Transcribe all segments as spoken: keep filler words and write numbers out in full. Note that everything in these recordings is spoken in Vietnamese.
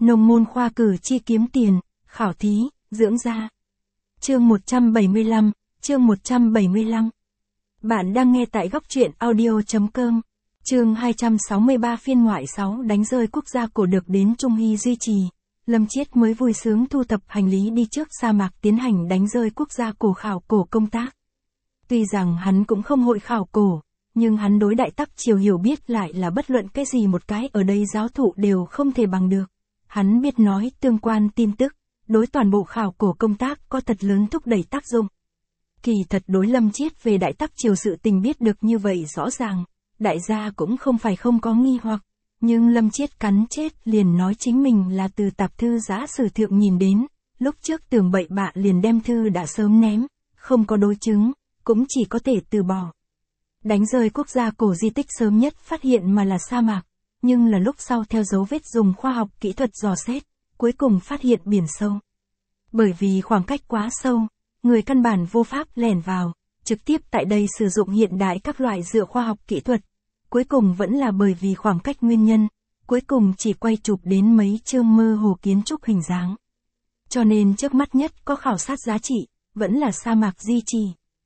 nông môn khoa cử chi kiếm tiền, khảo thí, dưỡng da. Chương một trăm bảy mươi lăm, chương một trăm bảy mươi lăm. Bạn đang nghe tại góc truyện audio.com. Chương hai trăm sáu mươi ba phiên ngoại sáu đánh rơi quốc gia cổ được đến Trung Hy duy trì. Lâm Chiết mới vui sướng thu thập hành lý đi trước sa mạc tiến hành đánh rơi quốc gia cổ khảo cổ công tác. Tuy rằng hắn cũng không hội khảo cổ, nhưng hắn đối Đại Tắc Triều hiểu biết lại là bất luận cái gì một cái ở đây giáo thụ đều không thể bằng được. Hắn biết nói tương quan tin tức, đối toàn bộ khảo cổ công tác có thật lớn thúc đẩy tác dụng. Kỳ thật đối Lâm Chiết về Đại Tắc Triều sự tình biết được như vậy rõ ràng, đại gia cũng không phải không có nghi hoặc, nhưng Lâm Chiết cắn chết liền nói chính mình là từ tạp thư Giá Sử Thượng nhìn đến, lúc trước tưởng bậy bạ liền đem thư đã sớm ném, không có đối chứng, cũng chỉ có thể từ bỏ. Đánh rơi quốc gia cổ di tích sớm nhất phát hiện mà là sa mạc, nhưng là lúc sau theo dấu vết dùng khoa học kỹ thuật dò xét, cuối cùng phát hiện biển sâu. Bởi vì khoảng cách quá sâu, người căn bản vô pháp lẻn vào, trực tiếp tại đây sử dụng hiện đại các loại dựa khoa học kỹ thuật. Cuối cùng vẫn là bởi vì khoảng cách nguyên nhân, cuối cùng chỉ quay chụp đến mấy chương mơ hồ kiến trúc hình dáng. Cho nên trước mắt nhất có khảo sát giá trị, vẫn là sa mạc di trì.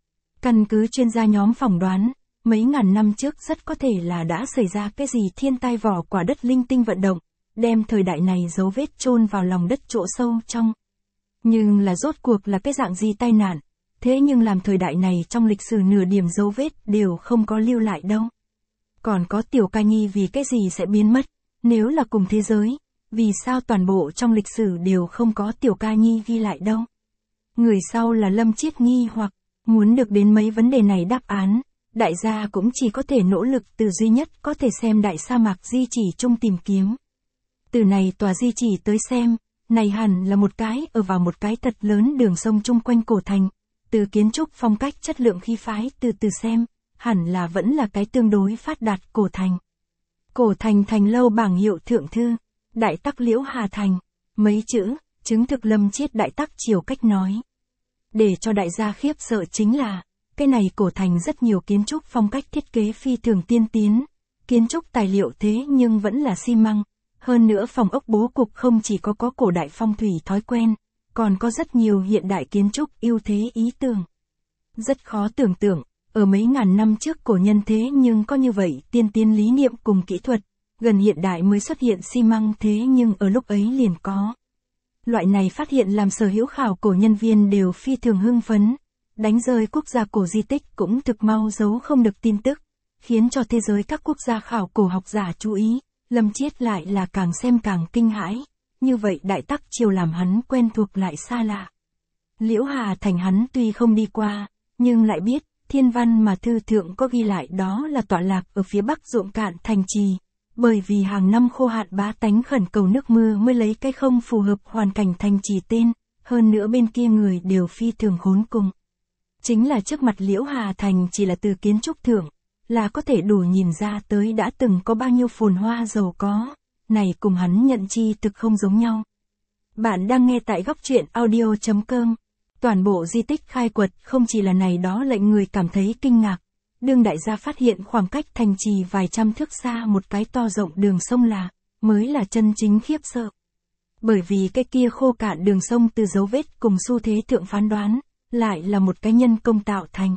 Căn cứ chuyên gia nhóm phỏng đoán, mấy ngàn năm trước rất có thể là đã xảy ra cái gì thiên tai vỏ quả đất linh tinh vận động, đem thời đại này dấu vết chôn vào lòng đất chỗ sâu trong. Nhưng là rốt cuộc là cái dạng gì tai nạn, thế nhưng làm thời đại này trong lịch sử nửa điểm dấu vết đều không có lưu lại đâu. Còn có Tiểu Ca Nhi vì cái gì sẽ biến mất, nếu là cùng thế giới, vì sao toàn bộ trong lịch sử đều không có Tiểu Ca Nhi ghi lại đâu. Người sau là Lâm Chiết nghi hoặc, muốn được đến mấy vấn đề này đáp án, đại gia cũng chỉ có thể nỗ lực từ duy nhất có thể xem đại sa mạc di chỉ chung tìm kiếm. Từ này tòa di chỉ tới xem, này hẳn là một cái ở vào một cái thật lớn đường sông chung quanh cổ thành, từ kiến trúc phong cách chất lượng khí phái từ từ xem, hẳn là vẫn là cái tương đối phát đạt cổ thành. Cổ thành thành lâu bảng hiệu thượng thư, Đại Tắc Liễu Hà Thành, mấy chữ, chứng thực Lâm Chiết Đại Tắc Triều cách nói. Để cho đại gia khiếp sợ chính là, cái này cổ thành rất nhiều kiến trúc phong cách thiết kế phi thường tiên tiến, kiến trúc tài liệu thế nhưng vẫn là xi măng, hơn nữa phòng ốc bố cục không chỉ có có cổ đại phong thủy thói quen, còn có rất nhiều hiện đại kiến trúc ưu thế ý tưởng. Rất khó tưởng tượng, ở mấy ngàn năm trước cổ nhân thế nhưng có như vậy tiên tiến lý niệm cùng kỹ thuật, gần hiện đại mới xuất hiện xi măng thế nhưng ở lúc ấy liền có. Loại này phát hiện làm sở hữu khảo cổ nhân viên đều phi thường hưng phấn, đánh rơi quốc gia cổ di tích cũng thực mau giấu không được tin tức, khiến cho thế giới các quốc gia khảo cổ học giả chú ý, Lâm Chiết lại là càng xem càng kinh hãi, như vậy Đại Tắc Triều làm hắn quen thuộc lại xa lạ. Liễu Hà Thành hắn tuy không đi qua, nhưng lại biết, thiên văn mà thư thượng có ghi lại đó là tọa lạc ở phía bắc ruộng cạn thành trì, bởi vì hàng năm khô hạn bá tánh khẩn cầu nước mưa mới lấy cái không phù hợp hoàn cảnh thành trì tên, hơn nữa bên kia người đều phi thường khốn cùng. Chính là trước mặt Liễu Hà Thành chỉ là từ kiến trúc thượng, là có thể đủ nhìn ra tới đã từng có bao nhiêu phồn hoa giàu có, này cùng hắn nhận chi thực không giống nhau. Bạn đang nghe tại góc truyện audio.com. Toàn bộ di tích khai quật không chỉ là này đó lệnh người cảm thấy kinh ngạc. Đương đại gia phát hiện khoảng cách thành trì vài trăm thước xa một cái to rộng đường sông là, mới là chân chính khiếp sợ. Bởi vì cái kia khô cạn đường sông từ dấu vết cùng xu thế thượng phán đoán, lại là một cái nhân công tạo thành.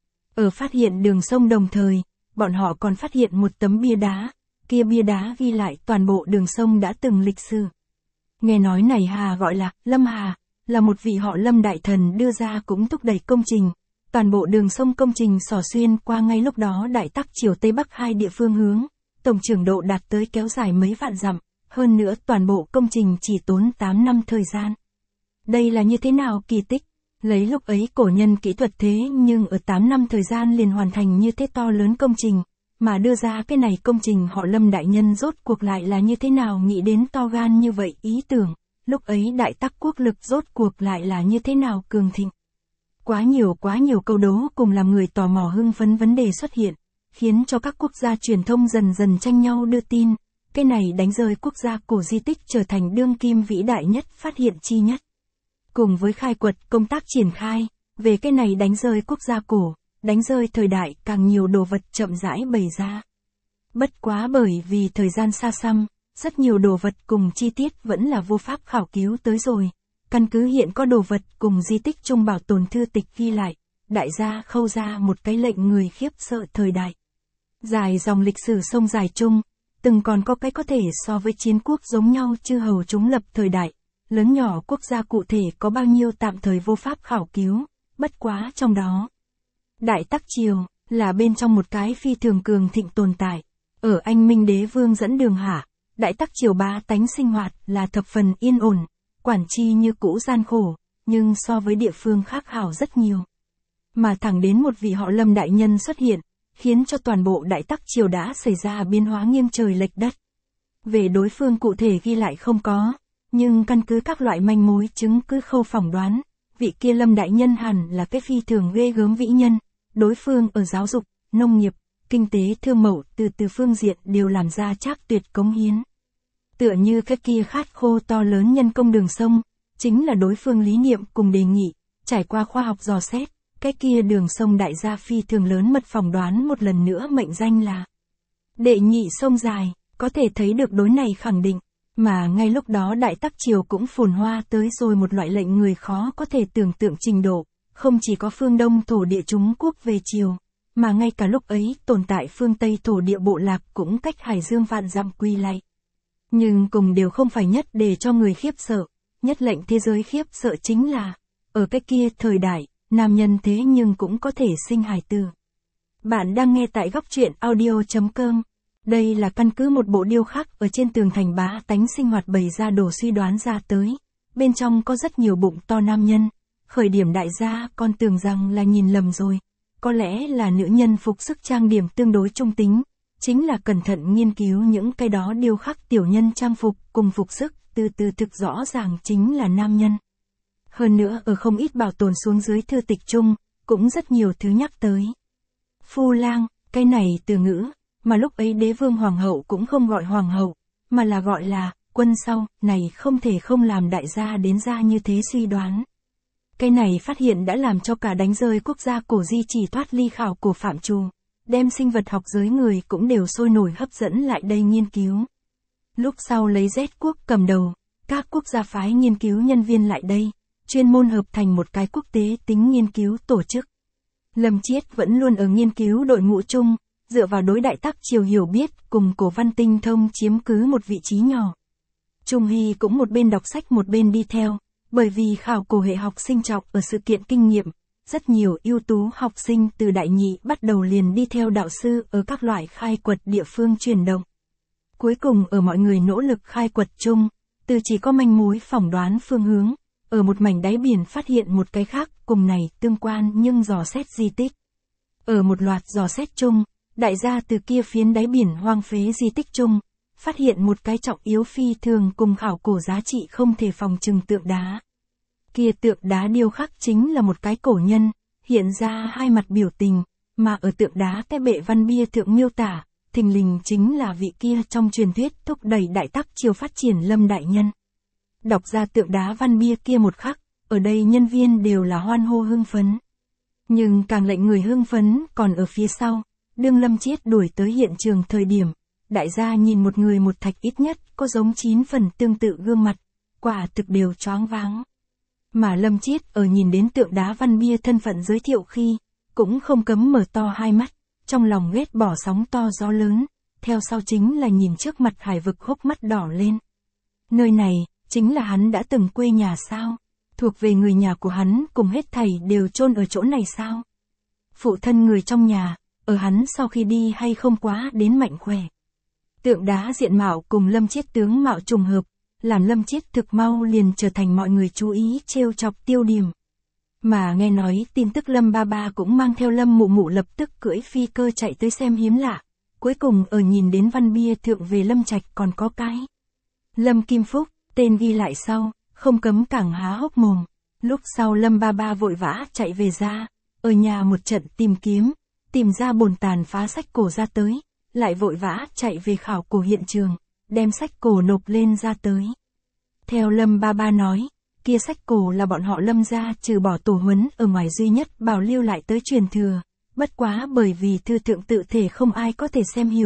Ở phát hiện đường sông đồng thời, bọn họ còn phát hiện một tấm bia đá, kia bia đá ghi lại toàn bộ đường sông đã từng lịch sử. Nghe nói này Hà gọi là Lâm Hà, là một vị họ Lâm đại thần đưa ra cũng thúc đẩy công trình. Toàn bộ đường sông công trình xỏ xuyên qua ngay lúc đó Đại Tắc Triều Tây Bắc hai địa phương hướng, tổng trưởng độ đạt tới kéo dài mấy vạn dặm, hơn nữa toàn bộ công trình chỉ tốn tám năm thời gian. Đây là như thế nào kỳ tích, lấy lúc ấy cổ nhân kỹ thuật thế nhưng ở tám năm thời gian liền hoàn thành như thế to lớn công trình, mà đưa ra cái này công trình họ Lâm đại nhân rốt cuộc lại là như thế nào nghĩ đến to gan như vậy ý tưởng, lúc ấy Đại Tắc quốc lực rốt cuộc lại là như thế nào cường thịnh. Quá nhiều quá nhiều câu đố cùng làm người tò mò hưng phấn vấn đề xuất hiện, khiến cho các quốc gia truyền thông dần dần tranh nhau đưa tin, cái này đánh rơi quốc gia cổ di tích trở thành đương kim vĩ đại nhất phát hiện chi nhất. Cùng với khai quật công tác triển khai, về cái này đánh rơi quốc gia cổ, đánh rơi thời đại càng nhiều đồ vật chậm rãi bày ra. Bất quá bởi vì thời gian xa xăm, rất nhiều đồ vật cùng chi tiết vẫn là vô pháp khảo cứu tới rồi. Căn cứ hiện có đồ vật cùng di tích chung bảo tồn thư tịch ghi lại, đại gia khâu ra một cái lệnh người khiếp sợ thời đại. Dài dòng lịch sử sông dài chung, từng còn có cái có thể so với chiến quốc giống nhau chư hầu chúng lập thời đại, lớn nhỏ quốc gia cụ thể có bao nhiêu tạm thời vô pháp khảo cứu, bất quá trong đó. Đại Tắc Triều, là bên trong một cái phi thường cường thịnh tồn tại, ở Anh Minh Đế Vương dẫn đường hạ, Đại Tắc Triều bá tánh sinh hoạt là thập phần yên ổn, quản chi như cũ gian khổ, nhưng so với địa phương khác hảo rất nhiều. Mà thẳng đến một vị họ Lâm đại nhân xuất hiện, khiến cho toàn bộ Đại Tắc Triều đã xảy ra biến hóa nghiêng trời lệch đất. Về đối phương cụ thể ghi lại không có, nhưng căn cứ các loại manh mối chứng cứ khâu phỏng đoán, vị kia Lâm đại nhân hẳn là cái phi thường ghê gớm vĩ nhân, đối phương ở giáo dục, nông nghiệp, kinh tế thương mậu từ từ phương diện đều làm ra trác tuyệt cống hiến. Tựa như cái kia khát khô to lớn nhân công đường sông, chính là đối phương lý niệm cùng đề nghị, trải qua khoa học dò xét, cái kia đường sông đại gia phi thường lớn mật phỏng đoán một lần nữa mệnh danh là đệ nhị sông dài, có thể thấy được đối này khẳng định, mà ngay lúc đó Đại Tắc Triều cũng phồn hoa tới rồi một loại lệnh người khó có thể tưởng tượng trình độ, không chỉ có phương Đông thổ địa Trung Quốc về triều, mà ngay cả lúc ấy tồn tại phương Tây thổ địa bộ lạc cũng cách Hải Dương vạn dặm quy lạy. Nhưng cùng đều không phải nhất để cho người khiếp sợ, nhất lệnh thế giới khiếp sợ chính là, ở cái kia thời đại, nam nhân thế nhưng cũng có thể sinh hài tử. Bạn đang nghe tại góc truyện audio chấm com. Đây là căn cứ một bộ điêu khắc ở trên tường thành bá tánh sinh hoạt bày ra đồ suy đoán ra tới. Bên trong có rất nhiều bụng to nam nhân. Khởi điểm đại gia còn tưởng rằng là nhìn lầm rồi. Có lẽ là nữ nhân phục sức trang điểm tương đối trung tính. Chính là cẩn thận nghiên cứu những cái đó điêu khắc tiểu nhân trang phục cùng phục sức, từ từ thực rõ ràng chính là nam nhân. Hơn nữa ở không ít bảo tồn xuống dưới thư tịch chung, cũng rất nhiều thứ nhắc tới. Phu lang, cái này từ ngữ, mà lúc ấy đế vương hoàng hậu cũng không gọi hoàng hậu, mà là gọi là quân sau, này không thể không làm đại gia đến ra như thế suy đoán. Cái này phát hiện đã làm cho cả đánh rơi quốc gia cổ di chỉ thoát ly khảo cổ phạm trù, đem sinh vật học giới người cũng đều sôi nổi hấp dẫn lại đây nghiên cứu. Lúc sau lấy Z quốc cầm đầu, các quốc gia phái nghiên cứu nhân viên lại đây, chuyên môn hợp thành một cái quốc tế tính nghiên cứu tổ chức. Lâm Chiết vẫn luôn ở nghiên cứu đội ngũ chung, dựa vào đối Đại Tắc Triều hiểu biết cùng cổ văn tinh thông chiếm cứ một vị trí nhỏ. Trung Hy cũng một bên đọc sách một bên đi theo, bởi vì khảo cổ hệ học sinh trọng ở sự kiện kinh nghiệm, rất nhiều ưu tú học sinh từ đại nhị bắt đầu liền đi theo đạo sư ở các loại khai quật địa phương chuyển động. Cuối cùng ở mọi người nỗ lực khai quật chung, từ chỉ có manh mối phỏng đoán phương hướng, ở một mảnh đáy biển phát hiện một cái khác cùng này tương quan nhưng dò xét di tích. Ở một loạt dò xét chung, đại gia từ kia phiến đáy biển hoang phế di tích chung, phát hiện một cái trọng yếu phi thường cùng khảo cổ giá trị không thể phòng trừng tượng đá. Kia tượng đá điêu khắc chính là một cái cổ nhân, hiện ra hai mặt biểu tình, mà ở tượng đá cái bệ văn bia thượng miêu tả, thình lình chính là vị kia trong truyền thuyết thúc đẩy Đại Tắc Triều phát triển Lâm đại nhân. Đọc ra tượng đá văn bia kia một khắc, ở đây nhân viên đều là hoan hô hưng phấn. Nhưng càng lệnh người hưng phấn còn ở phía sau, đương Lâm Chiết đuổi tới hiện trường thời điểm, đại gia nhìn một người một thạch ít nhất có giống chín phần tương tự gương mặt, quả thực đều choáng váng. Mà Lâm Chiết ở nhìn đến tượng đá văn bia thân phận giới thiệu khi, cũng không cấm mở to hai mắt, trong lòng ghét bỏ sóng to gió lớn, theo sau chính là nhìn trước mặt hải vực hốc mắt đỏ lên. Nơi này, chính là hắn đã từng quê nhà sao? Thuộc về người nhà của hắn cùng hết thảy đều chôn ở chỗ này sao? Phụ thân người trong nhà, ở hắn sau khi đi hay không quá đến mạnh khỏe. Tượng đá diện mạo cùng Lâm Chiết tướng mạo trùng hợp, làm Lâm Chiết thực mau liền trở thành mọi người chú ý trêu chọc tiêu điểm. Mà nghe nói tin tức Lâm ba ba cũng mang theo Lâm mụ mụ lập tức cưỡi phi cơ chạy tới xem hiếm lạ. Cuối cùng ở nhìn đến văn bia thượng về Lâm Trạch còn có cái Lâm Kim Phúc, tên ghi lại sau, không cấm cảng há hốc mồm. Lúc sau Lâm ba ba vội vã chạy về ra, ở nhà một trận tìm kiếm, tìm ra bồn tàn phá sách cổ ra tới, lại vội vã chạy về khảo cổ hiện trường, đem sách cổ nộp lên ra tới. Theo Lâm ba ba nói, kia sách cổ là bọn họ Lâm gia trừ bỏ tổ huấn ở ngoài duy nhất bảo lưu lại tới truyền thừa, bất quá bởi vì thư thượng tự thể không ai có thể xem hiểu,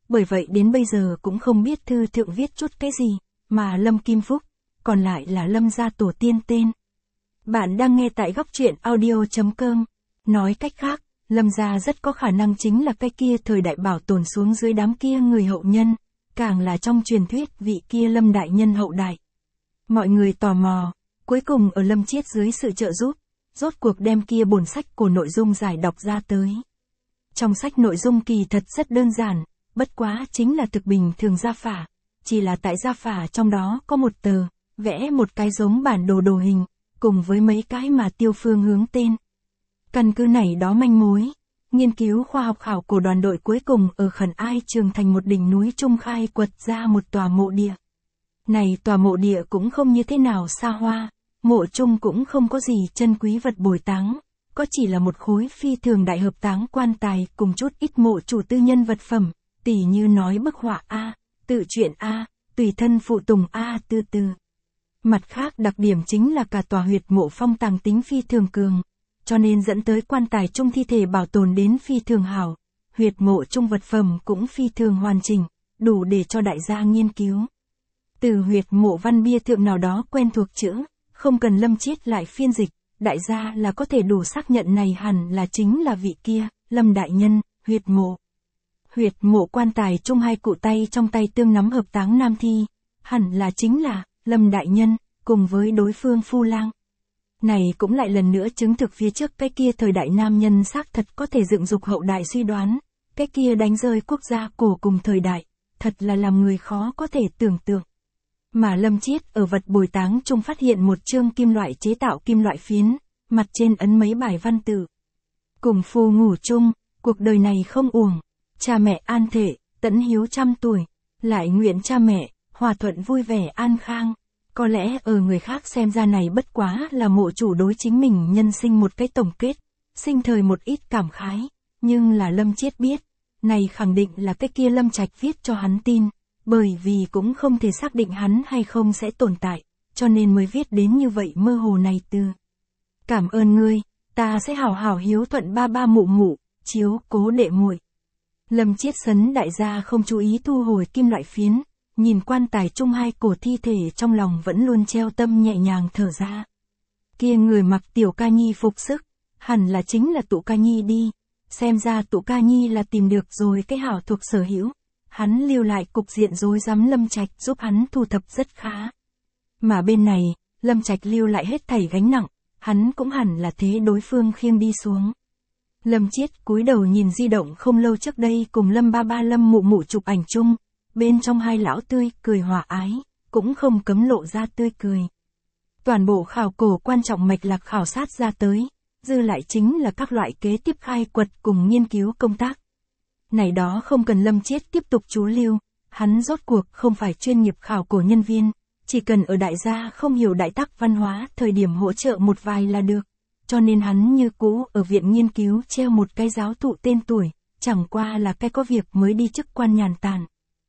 bởi vậy đến bây giờ cũng không biết thư thượng viết chút cái gì, mà Lâm Kim Phúc, còn lại là Lâm gia tổ tiên tên. Bạn đang nghe tại góc truyện audio.com. Nói cách khác, Lâm gia rất có khả năng chính là cái kia thời đại bảo tồn xuống dưới đám kia người hậu nhân, càng là trong truyền thuyết vị kia Lâm đại nhân hậu đại. Mọi người tò mò, cuối cùng ở Lâm Chiết dưới sự trợ giúp, rốt cuộc đem kia bổn sách của nội dung giải đọc ra tới. Trong sách nội dung kỳ thật rất đơn giản, bất quá chính là thực bình thường gia phả, chỉ là tại gia phả trong đó có một tờ, vẽ một cái giống bản đồ đồ hình, cùng với mấy cái mà tiêu phương hướng tên. Căn cứ này đó manh mối, nghiên cứu khoa học khảo cổ đoàn đội cuối cùng ở Khẩn Ai Trường thành một đỉnh núi trung khai quật ra một tòa mộ địa. Này tòa mộ địa cũng không như thế nào xa hoa, mộ chung cũng không có gì chân quý vật bồi táng, có chỉ là một khối phi thường đại hợp táng quan tài cùng chút ít mộ chủ tư nhân vật phẩm, tỉ như nói bức họa A, tự truyện A, tùy thân phụ tùng A từ từ. Mặt khác đặc điểm chính là cả tòa huyệt mộ phong tàng tính phi thường cường, cho nên dẫn tới quan tài chung thi thể bảo tồn đến phi thường hảo, huyệt mộ chung vật phẩm cũng phi thường hoàn chỉnh, đủ để cho đại gia nghiên cứu. Từ huyệt mộ văn bia thượng nào đó quen thuộc chữ, không cần Lâm Chiết lại phiên dịch, đại gia là có thể đủ xác nhận này hẳn là chính là vị kia, Lâm đại nhân, huyệt mộ. Huyệt mộ quan tài chung hai cụ tay trong tay tương nắm hợp táng nam thi, hẳn là chính là Lâm đại nhân, cùng với đối phương phu lang. Này cũng lại lần nữa chứng thực phía trước cái kia thời đại nam nhân xác thật có thể dựng dục hậu đại suy đoán, cái kia đánh rơi quốc gia cổ cùng thời đại, thật là làm người khó có thể tưởng tượng. Mà Lâm Chiết ở vật bồi táng chung phát hiện một chương kim loại chế tạo kim loại phiến, mặt trên ấn mấy bài văn tự. Cùng phu ngủ chung, cuộc đời này không uổng, cha mẹ an thể, tẫn hiếu trăm tuổi, lại nguyện cha mẹ, hòa thuận vui vẻ an khang. Có lẽ ở người khác xem ra này bất quá là mộ chủ đối chính mình nhân sinh một cái tổng kết, sinh thời một ít cảm khái, nhưng là Lâm Chiết biết, này khẳng định là cái kia Lâm Trạch viết cho hắn tin, bởi vì cũng không thể xác định hắn hay không sẽ tồn tại, cho nên mới viết đến như vậy mơ hồ này từ. Cảm ơn ngươi, ta sẽ hảo hảo hiếu thuận ba ba mụ mụ, chiếu cố đệ muội. Lâm Chiết sấn đại gia không chú ý thu hồi kim loại phiến, nhìn quan tài chung hai cổ thi thể trong lòng vẫn luôn treo tâm nhẹ nhàng thở ra. Kia người mặc tiểu ca nhi phục sức, hẳn là chính là tụ ca nhi đi, xem ra tụ ca nhi là tìm được rồi cái hảo thuộc sở hữu, hắn lưu lại cục diện rối rắm Lâm Trạch giúp hắn thu thập rất khá. Mà bên này, Lâm Trạch lưu lại hết thảy gánh nặng, hắn cũng hẳn là thế đối phương khiêng đi xuống. Lâm Chiết cúi đầu nhìn di động không lâu trước đây cùng Lâm ba ba Lâm mụ mụ chụp ảnh chung, bên trong hai lão tươi cười hòa ái, cũng không cấm lộ ra tươi cười. Toàn bộ khảo cổ quan trọng mạch lạc khảo sát ra tới, dư lại chính là các loại kế tiếp khai quật cùng nghiên cứu công tác. Này đó không cần Lâm Chiết tiếp tục chú lưu, hắn rốt cuộc không phải chuyên nghiệp khảo cổ nhân viên, chỉ cần ở đại gia không hiểu đại tắc văn hóa thời điểm hỗ trợ một vài là được, cho nên hắn như cũ ở viện nghiên cứu treo một cái giáo thụ tên tuổi, chẳng qua là cái có việc mới đi chức quan nhàn tản.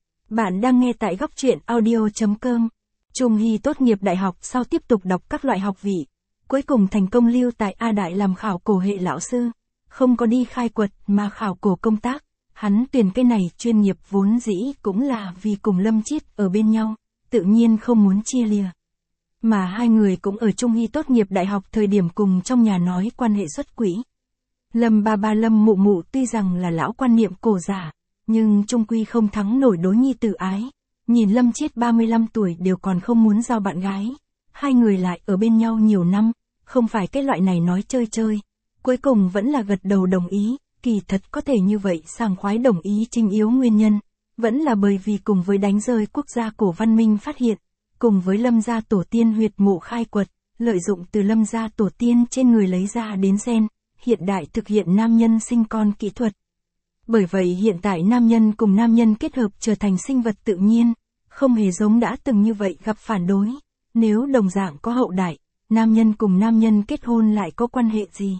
Bạn đang nghe tại góc truyện audio.com. Trung Hy tốt nghiệp đại học sau tiếp tục đọc các loại học vị, cuối cùng thành công lưu tại A Đại làm khảo cổ hệ lão sư, không có đi khai quật mà khảo cổ công tác. Hắn tuyển cái này chuyên nghiệp vốn dĩ cũng là vì cùng Lâm Chiết ở bên nhau, tự nhiên không muốn chia lìa. Mà hai người cũng ở Trung Hy tốt nghiệp đại học thời điểm cùng trong nhà nói quan hệ xuất quỹ. Lâm ba ba Lâm mụ mụ tuy rằng là lão quan niệm cổ giả, nhưng trung quy không thắng nổi đối nhi tử ái. Nhìn Lâm Chiết ba mươi lăm tuổi đều còn không muốn giao bạn gái. Hai người lại ở bên nhau nhiều năm, không phải cái loại này nói chơi chơi. Cuối cùng vẫn là gật đầu đồng ý. Kỳ thật có thể như vậy sảng khoái đồng ý chính yếu nguyên nhân, vẫn là bởi vì cùng với đánh rơi quốc gia cổ văn minh phát hiện, cùng với Lâm gia tổ tiên huyệt mộ khai quật, lợi dụng từ Lâm gia tổ tiên trên người lấy ra đến gen, hiện đại thực hiện nam nhân sinh con kỹ thuật. Bởi vậy hiện tại nam nhân cùng nam nhân kết hợp trở thành sinh vật tự nhiên, không hề giống đã từng như vậy gặp phản đối. Nếu đồng dạng có hậu đại, nam nhân cùng nam nhân kết hôn lại có quan hệ gì?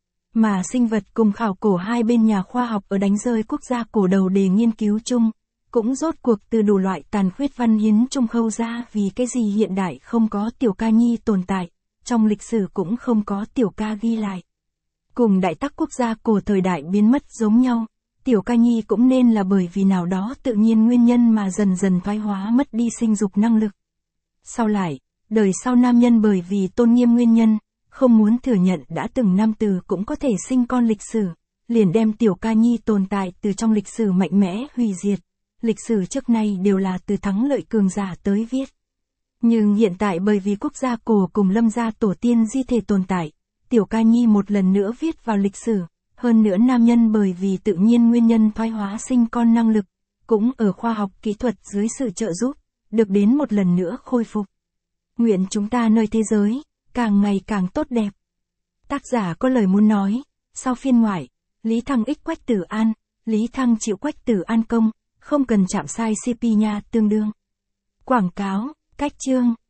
Mà sinh vật cùng khảo cổ hai bên nhà khoa học ở đánh rơi quốc gia cổ đầu để nghiên cứu chung, cũng rốt cuộc từ đủ loại tàn khuyết văn hiến trung khâu ra vì cái gì hiện đại không có tiểu ca nhi tồn tại, trong lịch sử cũng không có tiểu ca ghi lại. Cùng đại tắc quốc gia cổ thời đại biến mất giống nhau, tiểu ca nhi cũng nên là bởi vì nào đó tự nhiên nguyên nhân mà dần dần thoái hóa mất đi sinh dục năng lực. Sau lại, đời sau nam nhân bởi vì tôn nghiêm nguyên nhân, không muốn thừa nhận đã từng nam tử cũng có thể sinh con lịch sử, liền đem tiểu ca nhi tồn tại từ trong lịch sử mạnh mẽ hủy diệt. Lịch sử trước nay đều là từ thắng lợi cường giả tới viết. Nhưng hiện tại bởi vì quốc gia cổ cùng lâm gia tổ tiên di thể tồn tại, tiểu ca nhi một lần nữa viết vào lịch sử, hơn nữa nam nhân bởi vì tự nhiên nguyên nhân thoái hóa sinh con năng lực, cũng ở khoa học kỹ thuật dưới sự trợ giúp, được đến một lần nữa khôi phục. Nguyện chúng ta nơi thế giới, càng ngày càng tốt đẹp. Tác giả có lời muốn nói, sau phiên ngoại, Lý Thăng ích Quách Tử An, Lý Thăng chịu Quách Tử An công, không cần chạm sai xê pê nha tương đương. Quảng cáo, cách chương.